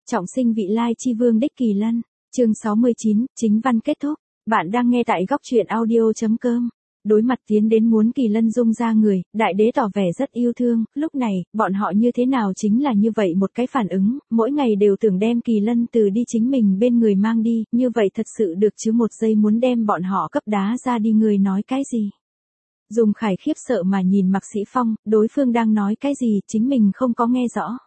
Trọng sinh vị lai chi vương đích Kỳ Lân, chương 69, chính văn kết thúc. Bạn đang nghe tại góc truyện audio.com. Đối mặt tiến đến muốn Kỳ Lân dung ra người, đại đế tỏ vẻ rất yêu thương, lúc này, bọn họ như thế nào chính là như vậy một cái phản ứng, mỗi ngày đều tưởng đem Kỳ Lân từ đi chính mình bên người mang đi, như vậy thật sự được chứ một giây muốn đem bọn họ cấp đá ra đi người nói cái gì. Dung Khải khiếp sợ mà nhìn Mạc Sĩ Phong, đối phương đang nói cái gì chính mình không có nghe rõ.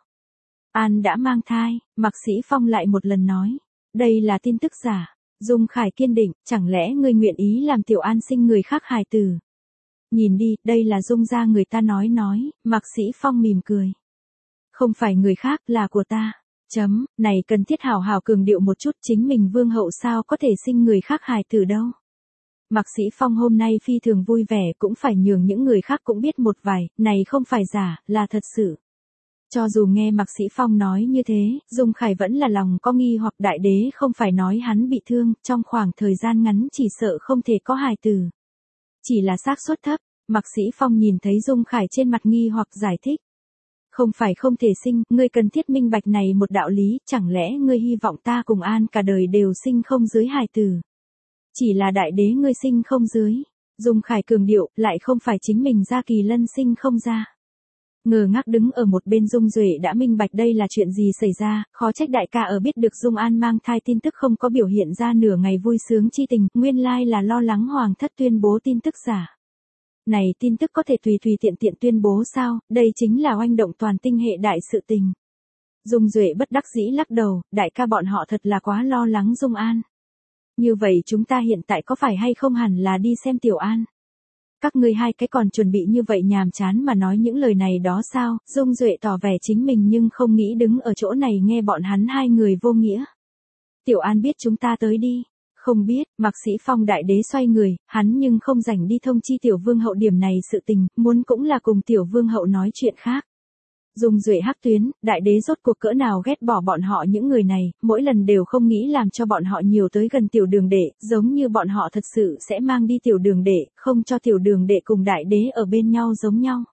An đã mang thai, Mạc Sĩ Phong lại một lần nói. Đây là tin tức giả. Dung Khải kiên định, chẳng lẽ ngươi nguyện ý làm Tiểu An sinh người khác hài tử. Nhìn đi, đây là Dung ra người ta nói, Mạc Sĩ Phong mỉm cười. Không phải người khác là của ta. Này cần thiết hào hào cường điệu một chút chính mình vương hậu sao có thể sinh người khác hài tử đâu. Mạc Sĩ Phong hôm nay phi thường vui vẻ cũng phải nhường những người khác cũng biết một vài, này không phải giả, là thật sự. Cho dù nghe Mạc Sĩ Phong nói như thế, Dung Khải vẫn là lòng có nghi hoặc đại đế không phải nói hắn bị thương, trong khoảng thời gian ngắn chỉ sợ không thể có hài tử. Chỉ là xác suất thấp, Mạc Sĩ Phong nhìn thấy Dung Khải trên mặt nghi hoặc giải thích. Không phải không thể sinh, ngươi cần thiết minh bạch này một đạo lý, chẳng lẽ ngươi hy vọng ta cùng An cả đời đều sinh không dưới hài tử. Chỉ là đại đế ngươi sinh không dưới. Dung Khải cường điệu, lại không phải chính mình ra Kỳ Lân sinh không ra. Ngờ ngác đứng ở một bên Dung Duệ đã minh bạch đây là chuyện gì xảy ra, khó trách đại ca ở biết được Dung An mang thai tin tức không có biểu hiện ra nửa ngày vui sướng chi tình, nguyên lai là lo lắng hoàng thất tuyên bố tin tức giả. Này tin tức có thể tùy tiện tuyên bố sao, đây chính là oanh động toàn tinh hệ đại sự tình. Dung Duệ bất đắc dĩ lắc đầu, đại ca bọn họ thật là quá lo lắng Dung An. Như vậy chúng ta hiện tại có phải hay không hẳn là đi xem Tiểu An? Các ngươi hai cái còn chuẩn bị như vậy nhàm chán mà nói những lời này đó sao? Dung Duệ tỏ vẻ chính mình nhưng không nghĩ đứng ở chỗ này nghe bọn hắn hai người vô nghĩa. Tiểu An biết chúng ta tới đi. Không biết, Mạc Sĩ Phong đại đế xoay người, hắn nhưng không rảnh đi thông chi Tiểu Vương hậu điểm này sự tình, muốn cũng là cùng Tiểu Vương hậu nói chuyện khác. Dung Duệ hắc tuyến, đại đế rốt cuộc cỡ nào ghét bỏ bọn họ những người này, mỗi lần đều không nghĩ làm cho bọn họ nhiều tới gần Tiểu Đường Đệ, giống như bọn họ thật sự sẽ mang đi Tiểu Đường Đệ, không cho Tiểu Đường Đệ cùng đại đế ở bên nhau giống nhau.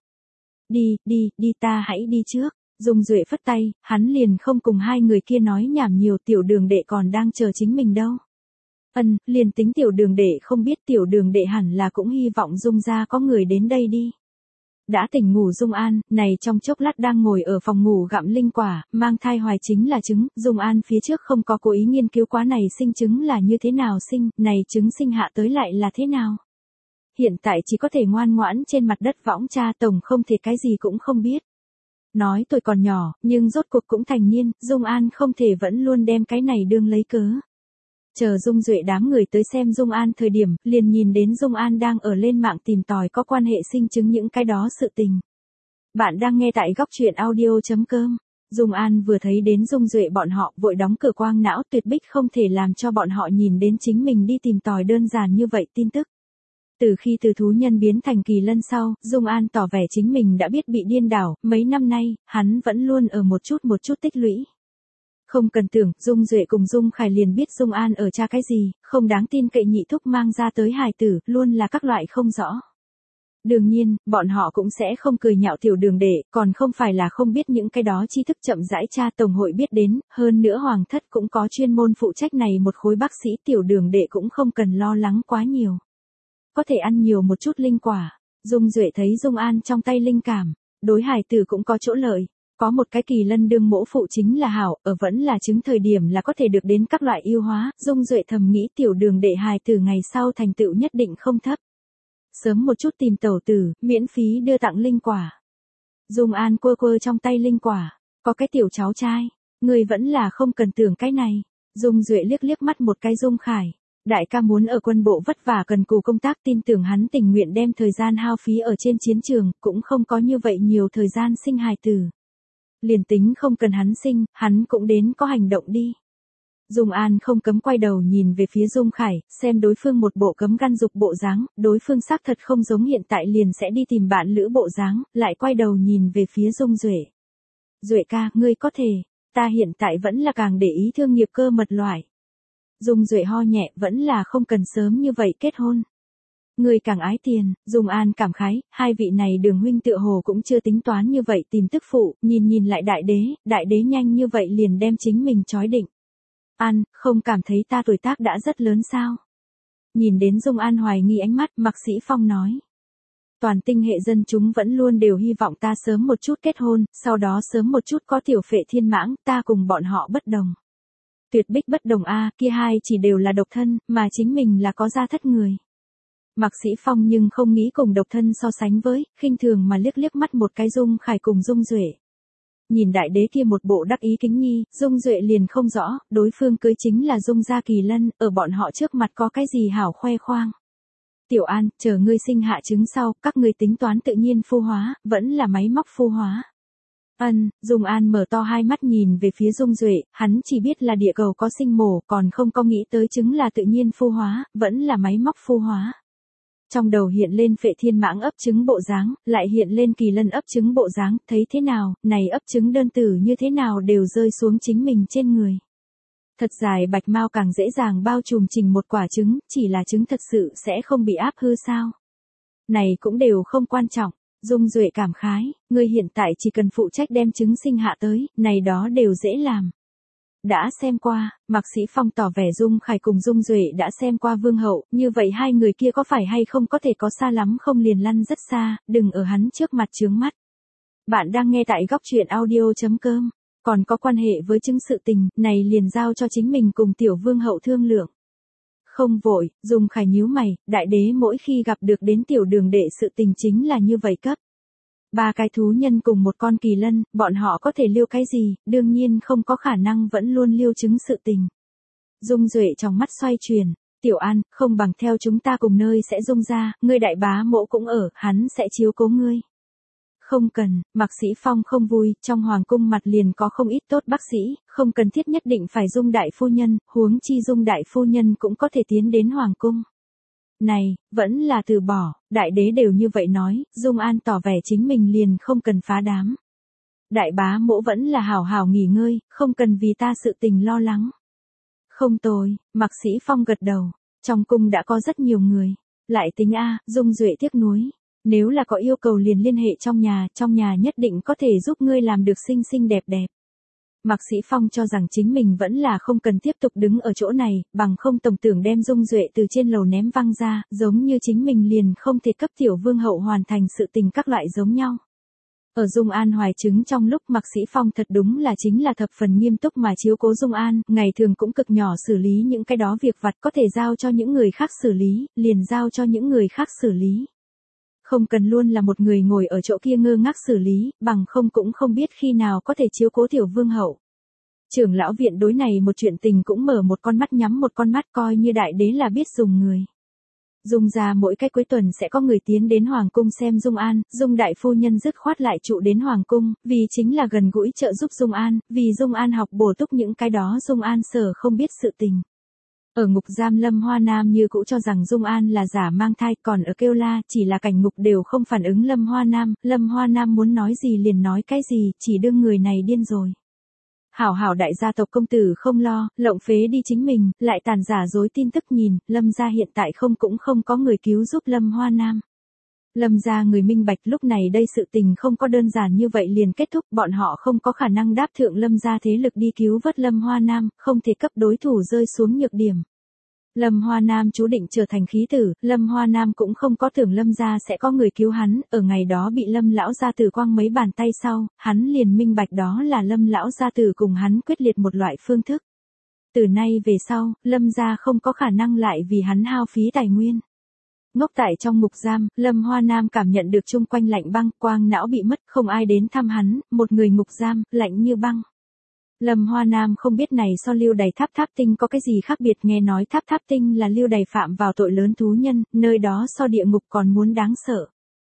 Đi ta hãy đi trước. Dung Duệ phất tay, hắn liền không cùng hai người kia nói nhảm nhiều, Tiểu Đường Đệ còn đang chờ chính mình đâu. Liền tính Tiểu Đường Đệ không biết Tiểu Đường Đệ hẳn là cũng hy vọng Dung ra có người đến đây đi. Đã tỉnh ngủ Dung An, này trong chốc lát đang ngồi ở phòng ngủ gặm linh quả, mang thai hoài chính là trứng, Dung An phía trước không có cố ý nghiên cứu quá này sinh trứng là như thế nào sinh, này trứng sinh hạ tới lại là thế nào. Hiện tại chỉ có thể ngoan ngoãn trên mặt đất võng cha tổng không thể cái gì cũng không biết. Nói tôi còn nhỏ, nhưng rốt cuộc cũng thành niên, Dung An không thể vẫn luôn đem cái này đương lấy cớ. Chờ Dung Duệ đám người tới xem Dung An thời điểm, liền nhìn đến Dung An đang ở lên mạng tìm tòi có quan hệ sinh chứng những cái đó sự tình. Bạn đang nghe tại góc truyện audio.com. Dung An vừa thấy đến Dung Duệ bọn họ vội đóng cửa quang não tuyệt bích không thể làm cho bọn họ nhìn đến chính mình đi tìm tòi đơn giản như vậy tin tức. Từ khi từ thú nhân biến thành Kỳ Lân sau, Dung An tỏ vẻ chính mình đã biết bị điên đảo, mấy năm nay, hắn vẫn luôn ở một chút tích lũy. Không cần tưởng, Dung Duệ cùng Dung Khải liền biết Dung An ở cha cái gì, không đáng tin cậy nhị thúc mang ra tới hài tử, luôn là các loại không rõ. Đương nhiên, bọn họ cũng sẽ không cười nhạo Tiểu Đường Đệ, còn không phải là không biết những cái đó tri thức chậm rãi cha tổng hội biết đến, hơn nữa hoàng thất cũng có chuyên môn phụ trách này một khối bác sĩ Tiểu Đường Đệ cũng không cần lo lắng quá nhiều. Có thể ăn nhiều một chút linh quả, Dung Duệ thấy Dung An trong tay linh cảm, đối hài tử cũng có chỗ lợi. Có một cái Kỳ Lân đương mỗ phụ chính là hảo, ở vẫn là chứng thời điểm là có thể được đến các loại yêu hóa, Dung Duệ thầm nghĩ Tiểu Đường Đệ hài tử ngày sau thành tựu nhất định không thấp. Sớm một chút tìm tẩu tử, miễn phí đưa tặng linh quả. Dung An quơ trong tay linh quả, có cái tiểu cháu trai, người vẫn là không cần tưởng cái này. Dung Duệ liếc mắt một cái Dung Khải, đại ca muốn ở quân bộ vất vả cần cù công tác tin tưởng hắn tình nguyện đem thời gian hao phí ở trên chiến trường, cũng không có như vậy nhiều thời gian sinh hài tử. Liền tính không cần hắn sinh, hắn cũng đến có hành động đi. Dung An không cấm quay đầu nhìn về phía Dung Khải, xem đối phương một bộ cấm gan dục bộ dáng, đối phương xác thật không giống hiện tại liền sẽ đi tìm bạn lữ bộ dáng, lại quay đầu nhìn về phía Dung Duệ. Duệ ca, ngươi có thể, ta hiện tại vẫn là càng để ý thương nghiệp cơ mật loại. Dung Duệ ho nhẹ, vẫn là không cần sớm như vậy kết hôn. Người càng ái tiền, Dung An cảm khái, hai vị này Đường huynh tựa hồ cũng chưa tính toán như vậy tìm tức phụ, nhìn lại đại đế nhanh như vậy liền đem chính mình chói định. An, không cảm thấy ta tuổi tác đã rất lớn sao? Nhìn đến Dung An hoài nghi ánh mắt, Mạc Sĩ Phong nói. Toàn tinh hệ dân chúng vẫn luôn đều hy vọng ta sớm một chút kết hôn, sau đó sớm một chút có tiểu phệ thiên mãng, ta cùng bọn họ bất đồng. Tuyệt bích bất đồng a, kia hai chỉ đều là độc thân, mà chính mình là có gia thất người. Mạc Sĩ Phong nhưng không nghĩ cùng độc thân so sánh với, khinh thường mà liếc mắt một cái Dung Khải cùng Dung Duệ. Nhìn đại đế kia một bộ đắc ý kính nhi, Dung Duệ liền không rõ, đối phương cưới chính là Dung gia Kỳ Lân, ở bọn họ trước mặt có cái gì hảo khoe khoang. Tiểu An, chờ ngươi sinh hạ trứng sau, các ngươi tính toán tự nhiên phu hóa, vẫn là máy móc phu hóa. Dung An mở to hai mắt nhìn về phía Dung Duệ, hắn chỉ biết là địa cầu có sinh mổ, còn không có nghĩ tới trứng là tự nhiên phu hóa, vẫn là máy móc phu hóa. Trong đầu hiện lên phệ thiên mãng ấp trứng bộ dáng, lại hiện lên Kỳ Lân ấp trứng bộ dáng, thấy thế nào, này ấp trứng đơn tử như thế nào đều rơi xuống chính mình trên người. Thật dài bạch mao càng dễ dàng bao trùm trình một quả trứng, chỉ là trứng thật sự sẽ không bị áp hư sao. Này cũng đều không quan trọng, Dung Duệ cảm khái, ngươi hiện tại chỉ cần phụ trách đem trứng sinh hạ tới, này đó đều dễ làm. Đã xem qua, Mạc Sĩ Phong tỏ vẻ Dung Khải cùng Dung Duệ đã xem qua Vương Hậu, như vậy hai người kia có phải hay không có thể có xa lắm không liền lăn rất xa, đừng ở hắn trước mặt chướng mắt. Bạn đang nghe tại góc truyện audio.com, còn có quan hệ với chứng sự tình, này liền giao cho chính mình cùng tiểu Vương Hậu thương lượng. Không vội, Dung Khải nhíu mày, đại đế mỗi khi gặp được đến tiểu Đường đệ sự tình chính là như vậy cấp. 3 cái thú nhân cùng một con kỳ lân, bọn họ có thể liêu cái gì, đương nhiên không có khả năng vẫn luôn liêu chứng sự tình. Dung Duệ trong mắt xoay chuyển, Tiểu An, không bằng theo chúng ta cùng nơi sẽ Dung ra, ngươi đại bá mẫu cũng ở, hắn sẽ chiếu cố ngươi. Không cần, Mạc Sĩ Phong không vui, trong hoàng cung mặt liền có không ít tốt bác sĩ, không cần thiết nhất định phải Dung đại phu nhân, huống chi Dung đại phu nhân cũng có thể tiến đến hoàng cung. Này, vẫn là từ bỏ, đại đế đều như vậy nói, Dung An tỏ vẻ chính mình liền không cần phá đám. Đại bá mỗ vẫn là hảo hảo nghỉ ngơi, không cần vì ta sự tình lo lắng. Không tồi, Mạc Sĩ Phong gật đầu, trong cung đã có rất nhiều người. Lại tính Dung Duệ tiếc nuối. Nếu là có yêu cầu liền liên hệ trong nhà nhất định có thể giúp ngươi làm được xinh xinh đẹp đẹp. Mạc Sĩ Phong cho rằng chính mình vẫn là không cần tiếp tục đứng ở chỗ này, bằng không tổng tưởng đem Dung Duệ từ trên lầu ném văng ra, giống như chính mình liền không thể cấp tiểu Vương Hậu hoàn thành sự tình các loại giống nhau. Ở Dung An hoài chứng trong lúc Mạc Sĩ Phong thật đúng là chính là thập phần nghiêm túc mà chiếu cố Dung An, ngày thường cũng cực nhỏ xử lý những cái đó việc vặt có thể giao cho những người khác xử lý, liền giao cho những người khác xử lý. Không cần luôn là một người ngồi ở chỗ kia ngơ ngác xử lý, bằng không cũng không biết khi nào có thể chiếu cố tiểu Vương Hậu. Trưởng lão viện đối này một chuyện tình cũng mở một con mắt nhắm một con mắt, coi như đại đế là biết dùng người. Dung ra mỗi cái cuối tuần sẽ có người tiến đến hoàng cung xem Dung An, Dung đại phu nhân dứt khoát lại trụ đến hoàng cung, vì chính là gần gũi trợ giúp Dung An, vì Dung An học bổ túc những cái đó Dung An sở không biết sự tình. Ở ngục giam Lâm Hoa Nam như cũ cho rằng Dung An là giả mang thai, còn ở Kêu La chỉ là cảnh ngục đều không phản ứng Lâm Hoa Nam muốn nói gì liền nói cái gì, chỉ đương người này điên rồi. Hảo đại gia tộc công tử không lo, lộng phế đi chính mình, lại tàn giả dối tin tức nhìn, Lâm gia hiện tại cũng không có người cứu giúp Lâm Hoa Nam. Lâm gia người minh bạch lúc này đây sự tình không có đơn giản như vậy liền kết thúc, bọn họ không có khả năng đáp thượng Lâm gia thế lực đi cứu vớt Lâm Hoa Nam, không thể cấp đối thủ rơi xuống nhược điểm. Lâm Hoa Nam chú định trở thành khí tử, Lâm Hoa Nam cũng không có tưởng Lâm gia sẽ có người cứu hắn, ở ngày đó bị Lâm lão gia tử quăng mấy bàn tay sau, hắn liền minh bạch đó là Lâm lão gia tử cùng hắn quyết liệt một loại phương thức. Từ nay về sau, Lâm gia không có khả năng lại vì hắn hao phí tài nguyên. Ngốc tại trong ngục giam, Lâm Hoa Nam cảm nhận được chung quanh lạnh băng, quang não bị mất, không ai đến thăm hắn, một người ngục giam, lạnh như băng. Lâm Hoa Nam không biết này so Lưu Đày Tháp Tinh có cái gì khác biệt, nghe nói Tháp Tinh là Lưu Đày phạm vào tội lớn thú nhân, nơi đó so địa ngục còn muốn đáng sợ.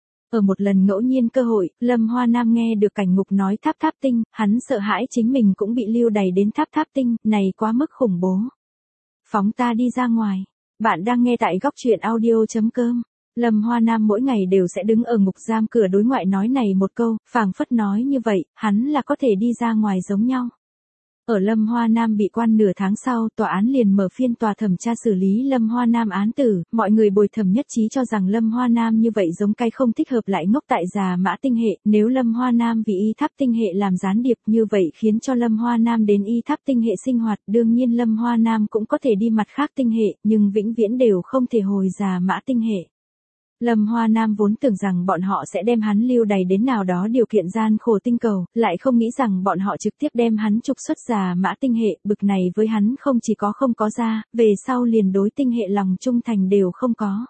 Ở một lần ngẫu nhiên cơ hội, Lâm Hoa Nam nghe được cảnh ngục nói Tháp Tinh, hắn sợ hãi chính mình cũng bị lưu đày đến Tháp Tinh, này quá mức khủng bố. Phóng ta đi ra ngoài. Bạn đang nghe tại góc truyện audio.com. Lâm Hoa Nam mỗi ngày đều sẽ đứng ở ngục giam cửa đối ngoại nói này một câu, phảng phất nói như vậy, hắn là có thể đi ra ngoài giống nhau. Ở Lâm Hoa Nam bị quan nửa tháng sau, tòa án liền mở phiên tòa thẩm tra xử lý Lâm Hoa Nam án tử, mọi người bồi thẩm nhất trí cho rằng Lâm Hoa Nam như vậy giống cái không thích hợp lại ngốc tại Già Mã Tinh Hệ, nếu Lâm Hoa Nam vì Y Tháp Tinh Hệ làm gián điệp như vậy khiến cho Lâm Hoa Nam đến Y Tháp Tinh Hệ sinh hoạt, đương nhiên Lâm Hoa Nam cũng có thể đi mặt khác tinh hệ, nhưng vĩnh viễn đều không thể hồi Già Mã Tinh Hệ. Lâm Hoa Nam vốn tưởng rằng bọn họ sẽ đem hắn lưu đày đến nào đó điều kiện gian khổ tinh cầu, lại không nghĩ rằng bọn họ trực tiếp đem hắn trục xuất Già Mã Tinh Hệ, bực này với hắn không chỉ có không có ra, về sau liền đối tinh hệ lòng trung thành đều không có.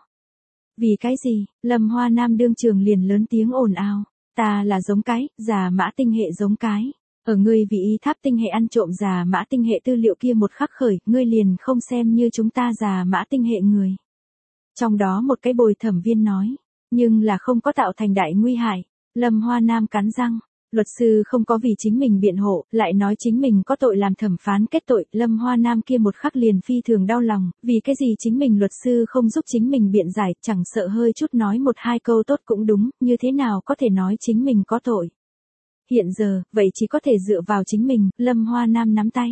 Vì cái gì? Lâm Hoa Nam đương trường liền lớn tiếng ồn ào, ta là giống cái, Già Mã Tinh Hệ giống cái. Ở ngươi vì Y Tháp Tinh Hệ ăn trộm Già Mã Tinh Hệ tư liệu kia một khắc khởi, ngươi liền không xem như chúng ta Già Mã Tinh Hệ người. Trong đó một cái bồi thẩm viên nói, nhưng là không có tạo thành đại nguy hại. Lâm Hoa Nam cắn răng, luật sư không có vì chính mình biện hộ, lại nói chính mình có tội làm thẩm phán kết tội. Lâm Hoa Nam kia một khắc liền phi thường đau lòng, vì cái gì chính mình luật sư không giúp chính mình biện giải, chẳng sợ hơi chút nói một hai câu tốt cũng đúng, như thế nào có thể nói chính mình có tội. Hiện giờ, vậy chỉ có thể dựa vào chính mình. Lâm Hoa Nam nắm tay.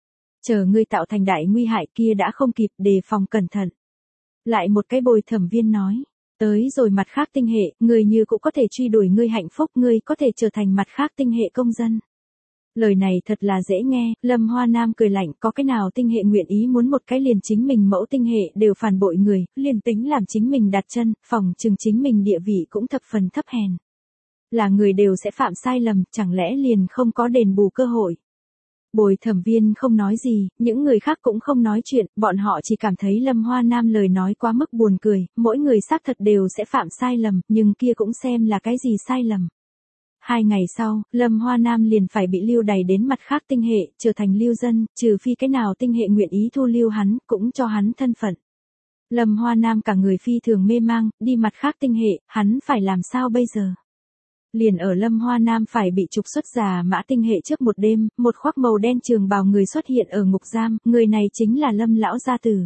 Chờ ngươi tạo thành đại nguy hại kia đã không kịp, đề phòng cẩn thận. Lại một cái bồi thẩm viên nói, tới rồi mặt khác tinh hệ, người như cũng có thể truy đuổi ngươi hạnh phúc, ngươi có thể trở thành mặt khác tinh hệ công dân. Lời này thật là dễ nghe, Lâm Hoa Nam cười lạnh, có cái nào tinh hệ nguyện ý muốn một cái liền chính mình mẫu tinh hệ đều phản bội người, liền tính làm chính mình đặt chân, phòng chừng chính mình địa vị cũng thập phần thấp hèn. Là người đều sẽ phạm sai lầm, chẳng lẽ liền không có đền bù cơ hội. Bồi thẩm viên không nói gì, những người khác cũng không nói chuyện, bọn họ chỉ cảm thấy Lâm Hoa Nam lời nói quá mức buồn cười, mỗi người xác thật đều sẽ phạm sai lầm, nhưng kia cũng xem là cái gì sai lầm. 2 ngày sau, Lâm Hoa Nam liền phải bị lưu đày đến mặt khác tinh hệ, trở thành lưu dân, trừ phi cái nào tinh hệ nguyện ý thu lưu hắn, cũng cho hắn thân phận. Lâm Hoa Nam cả người phi thường mê mang, đi mặt khác tinh hệ, hắn phải làm sao bây giờ? Liền ở Lâm Hoa Nam phải bị trục xuất Già Mã Tinh Hệ trước một đêm, một khoác màu đen trường bào người xuất hiện ở ngục giam, người này chính là Lâm lão gia tử.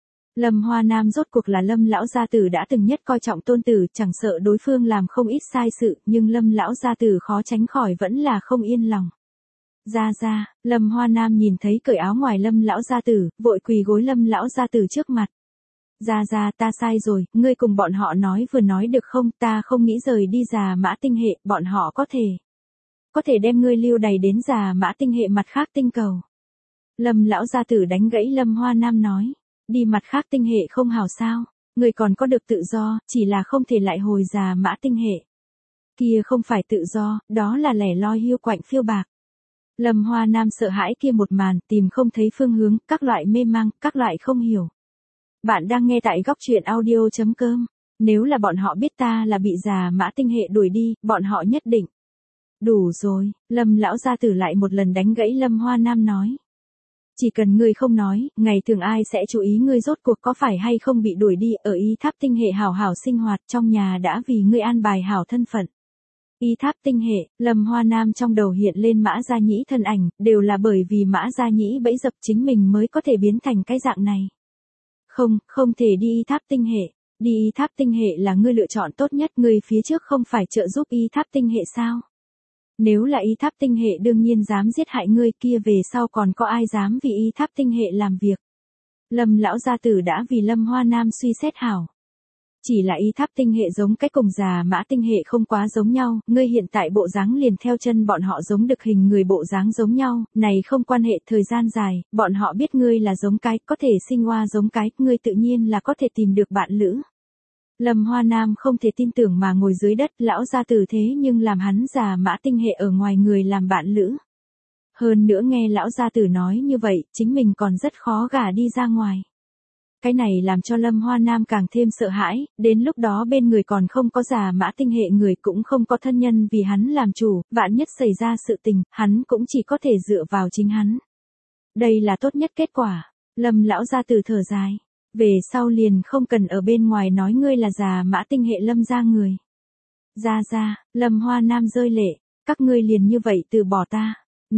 Lâm Hoa Nam rốt cuộc là Lâm lão gia tử đã từng nhất coi trọng tôn tử, chẳng sợ đối phương làm không ít sai sự, nhưng Lâm lão gia tử khó tránh khỏi vẫn là không yên lòng. Ra, Lâm Hoa Nam nhìn thấy cởi áo ngoài Lâm lão gia tử, vội quỳ gối Lâm lão gia tử trước mặt. Ra, ta sai rồi, ngươi cùng bọn họ nói vừa nói được không, ta không nghĩ rời đi Già Mã Tinh Hệ, bọn họ có thể đem ngươi lưu đày đến Già Mã Tinh Hệ mặt khác tinh cầu. Lâm lão gia tử đánh gãy Lâm Hoa Nam nói, đi mặt khác tinh hệ không hảo sao, ngươi còn có được tự do, chỉ là không thể lại hồi Già Mã Tinh Hệ. Kia không phải tự do, đó là lẻ loi hiu quạnh phiêu bạc. Lâm Hoa Nam sợ hãi kia một màn, tìm không thấy phương hướng, các loại mê mang, các loại không hiểu. Bạn đang nghe tại góc truyện audio.com. Nếu là bọn họ biết ta là bị Già Mã Tinh Hệ đuổi đi, bọn họ nhất định. Đủ rồi, Lâm lão gia tử lại một lần đánh gãy Lâm Hoa Nam nói. Chỉ cần ngươi không nói, ngày thường ai sẽ chú ý ngươi rốt cuộc có phải hay không bị đuổi đi, ở Y Tháp Tinh Hệ hảo hảo sinh hoạt, trong nhà đã vì ngươi an bài hảo thân phận. Y Tháp Tinh Hệ, Lâm Hoa Nam trong đầu hiện lên Mã Gia Nhĩ thân ảnh, đều là bởi vì Mã Gia Nhĩ bẫy dập chính mình mới có thể biến thành cái dạng này. Không thể đi Y Tháp Tinh Hệ. Đi Y Tháp Tinh Hệ là ngươi lựa chọn tốt nhất, ngươi phía trước không phải trợ giúp Y Tháp Tinh Hệ sao? Nếu là Y Tháp Tinh Hệ đương nhiên dám giết hại ngươi, kia về sau còn có ai dám vì Y Tháp Tinh Hệ làm việc? Lâm lão gia tử đã vì Lâm Hoa Nam suy xét hảo. Chỉ là Y Tháp Tinh Hệ giống cái cùng Già Mã Tinh Hệ không quá giống nhau, ngươi hiện tại bộ dáng liền theo chân bọn họ giống được hình người bộ dáng giống nhau, này không quan hệ thời gian dài, bọn họ biết ngươi là giống cái, có thể sinh hoa giống cái, ngươi tự nhiên là có thể tìm được bạn lữ. Lâm Hoa Nam không thể tin tưởng mà ngồi dưới đất, lão gia tử thế nhưng làm hắn Già Mã Tinh Hệ ở ngoài người làm bạn lữ. Hơn nữa nghe lão gia tử nói như vậy, chính mình còn rất khó gả đi ra ngoài. Cái này làm cho Lâm Hoa Nam càng thêm sợ hãi, đến lúc đó bên người còn không có Già Mã Tinh Hệ người, cũng không có thân nhân vì hắn làm chủ, vạn nhất xảy ra sự tình, hắn cũng chỉ có thể dựa vào chính hắn. Đây là tốt nhất kết quả. Lâm lão gia tử thở dài, về sau liền không cần ở bên ngoài nói ngươi là Già Mã Tinh Hệ Lâm gia người. Ra, Lâm Hoa Nam rơi lệ, các ngươi liền như vậy từ bỏ ta.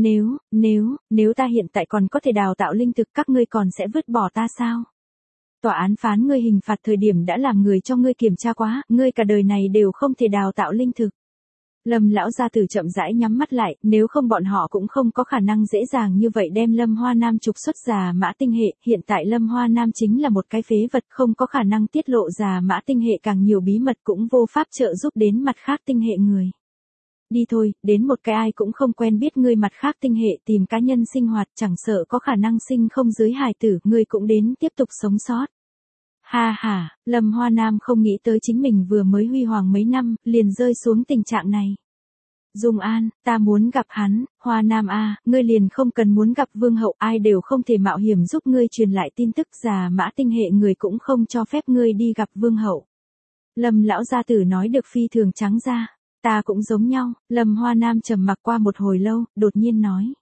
Nếu ta hiện tại còn có thể đào tạo linh thực, các ngươi còn sẽ vứt bỏ ta sao? Tòa án phán ngươi hình phạt thời điểm đã làm người cho ngươi kiểm tra quá, ngươi cả đời này đều không thể đào tạo linh thực. Lâm lão gia tử chậm rãi nhắm mắt lại, nếu không bọn họ cũng không có khả năng dễ dàng như vậy đem Lâm Hoa Nam trục xuất Già Mã Tinh Hệ, hiện tại Lâm Hoa Nam chính là một cái phế vật, không có khả năng tiết lộ Già Mã Tinh Hệ càng nhiều bí mật, cũng vô pháp trợ giúp đến mặt khác tinh hệ người. Đi thôi, đến một cái ai cũng không quen biết ngươi mặt khác tinh hệ tìm cá nhân sinh hoạt, chẳng sợ có khả năng sinh không dưới hài tử, ngươi cũng đến tiếp tục sống sót. Ha ha, Lâm Hoa Nam không nghĩ tới chính mình vừa mới huy hoàng mấy năm, liền rơi xuống tình trạng này. Dung An, ta muốn gặp hắn, Hoa Nam a, ngươi liền không cần muốn gặp Vương hậu, ai đều không thể mạo hiểm giúp ngươi truyền lại tin tức, Già Mã Tinh Hệ người cũng không cho phép ngươi đi gặp Vương hậu. Lâm lão gia tử nói được phi thường trắng ra, ta cũng giống nhau. Lâm Hoa Nam trầm mặc qua một hồi lâu, đột nhiên nói.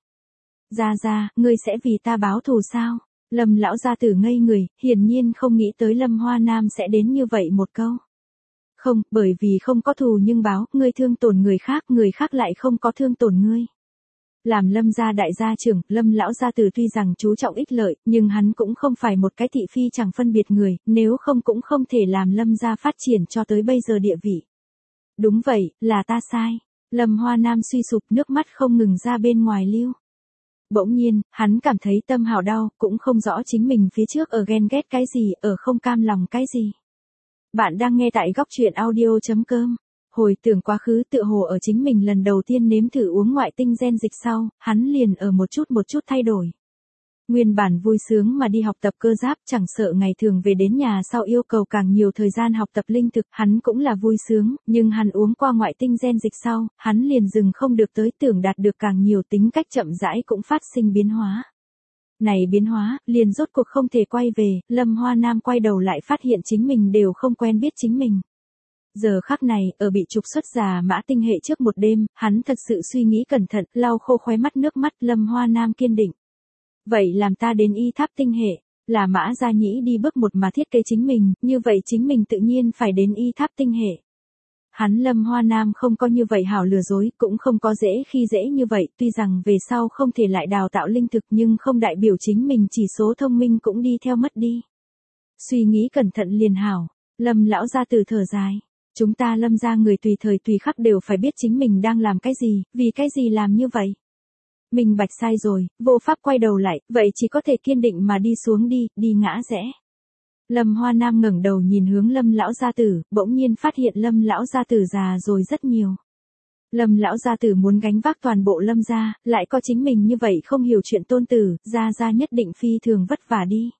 Gia, ngươi sẽ vì ta báo thù sao? Lâm lão gia tử ngây người, hiển nhiên không nghĩ tới Lâm Hoa Nam sẽ đến như vậy một câu. Không, bởi vì không có thù nhưng báo, ngươi thương tổn người khác lại không có thương tổn ngươi. Làm Lâm gia đại gia trưởng, Lâm lão gia tử tuy rằng chú trọng ích lợi, nhưng hắn cũng không phải một cái thị phi chẳng phân biệt người, nếu không cũng không thể làm Lâm gia phát triển cho tới bây giờ địa vị. Đúng vậy, là ta sai. Lâm Hoa Nam suy sụp, nước mắt không ngừng ra bên ngoài lưu. Bỗng nhiên, hắn cảm thấy tâm hào đau, cũng không rõ chính mình phía trước ở ghen ghét cái gì, ở không cam lòng cái gì. Bạn đang nghe tại góc truyện audio.com. Hồi tưởng quá khứ, tựa hồ ở chính mình lần đầu tiên nếm thử uống ngoại tinh gen dịch sau, hắn liền ở một chút thay đổi. Nguyên bản vui sướng mà đi học tập cơ giáp, chẳng sợ ngày thường về đến nhà sau yêu cầu càng nhiều thời gian học tập linh thực, hắn cũng là vui sướng, nhưng hắn uống qua ngoại tinh gen dịch sau, hắn liền dừng không được tới, tưởng đạt được càng nhiều, tính cách chậm rãi cũng phát sinh biến hóa. Này biến hóa, liền rốt cuộc không thể quay về, Lâm Hoa Nam quay đầu lại phát hiện chính mình đều không quen biết chính mình. Giờ khắc này, ở bị trục xuất Già Mã Tinh Hệ trước một đêm, hắn thật sự suy nghĩ cẩn thận, lau khô khóe mắt nước mắt, Lâm Hoa Nam kiên định. Vậy làm ta đến Y Tháp Tinh Hệ, là Mã Gia Nhĩ đi bước một mà thiết kế chính mình, như vậy chính mình tự nhiên phải đến Y Tháp Tinh Hệ. Hắn Lâm Hoa Nam không có như vậy hảo lừa dối, cũng không có dễ khi dễ như vậy, tuy rằng về sau không thể lại đào tạo linh thực nhưng không đại biểu chính mình chỉ số thông minh cũng đi theo mất đi. Suy nghĩ cẩn thận liền hảo, Lâm lão gia tử thở dài. Chúng ta Lâm gia người tùy thời tùy khắc đều phải biết chính mình đang làm cái gì, vì cái gì làm như vậy. Mình bạch sai rồi, vô pháp quay đầu lại, vậy chỉ có thể kiên định mà đi xuống đi ngã rẽ. Lâm Hoa Nam ngẩng đầu nhìn hướng Lâm lão gia tử, bỗng nhiên phát hiện Lâm lão gia tử già rồi rất nhiều. Lâm lão gia tử muốn gánh vác toàn bộ Lâm gia, lại có chính mình như vậy không hiểu chuyện tôn tử, gia nhất định phi thường vất vả đi.